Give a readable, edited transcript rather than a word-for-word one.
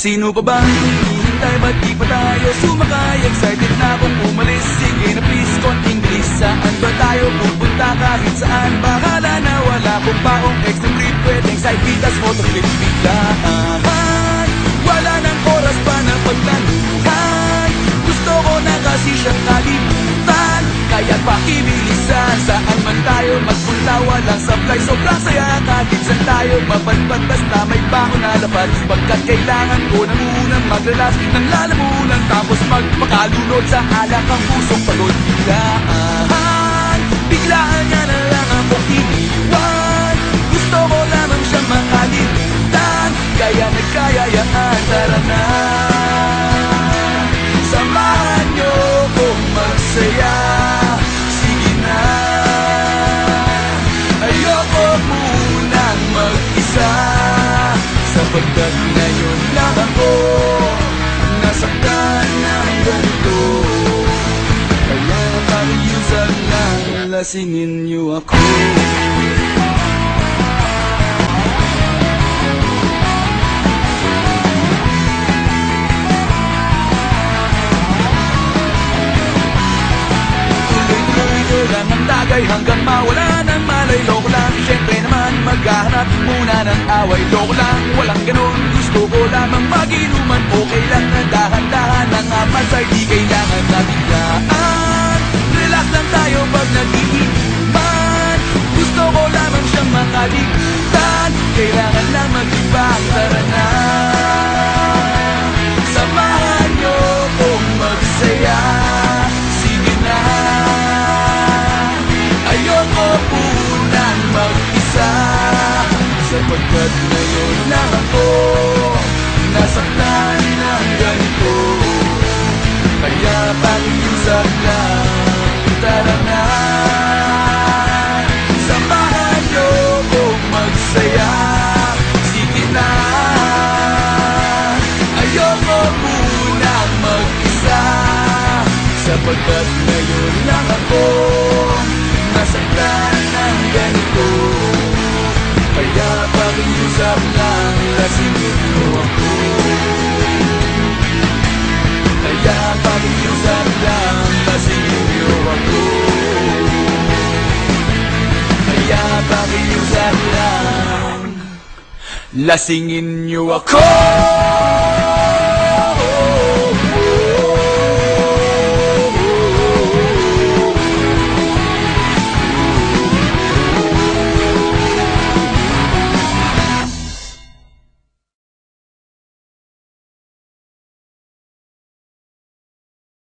Sino pa bang hinihintay? Ba't di pa tayo sumakay? Excited na akong umalis. Sige na please, konting bilis. Saan ba tayo pupunta? Kahit saan. Bahala na, wala kong paong extra trip. Pwedeng side vitas, motorclip biglaan. Wala nang oras pa na paglanuhan. Gusto ko na kasi siyang kalimutan. Kaya pakibilisan, saan man tayo magpunta. Walang supply, sobrang saya. Kahit saan tayo mapadpad, basta may baon na lapad. Pagkat kailangan ko na munang maglalas ng lalamunan, tapos magpakalunod sa alak ang pusong pagod. Biglaan niya na lang akong iniwan. Gusto ko lamang siyang makalimutan. Kaya nagkayayaan, tara na. Samahan niyo kong magsaya. Sige na. Ayoko munang mag-isa, sapagkat ngayon lang ako nasaktan ng ganito. Kaya pag-iusap lang, lasingin niyo ako. Lang ang tagay hanggang mawala ng malay. Loko lang, syempre naman maghahanap muna ng away. Loko lang, walang ganun. Gusto ko lamang mag-inuman. Okay lang na dahan-dahan ang amasay. Di kailangan na biglaan. Relax lang tayo pag nag-iiman. Gusto ko lamang siyang makalimutan. Kailangan lang mag-ibang, tara na. Samahan niyo kong magsaya. Sige na. Ayoko munang mag-isa, sapagkat ngayon lang ako nasaktan ng ganito. Kaya pakiusap lang, tara na. Samahan niyo kong magsaya. Sige na. Ayoko munang mag-isa, sapagkat ngayon lang ako nasaktan ng ganito. Kaya pakiusap lang, lasingin niyo ako. Kaya pakiusap lang, lasingin niyo ako. Kaya pakiusap lang, lasingin niyo ako.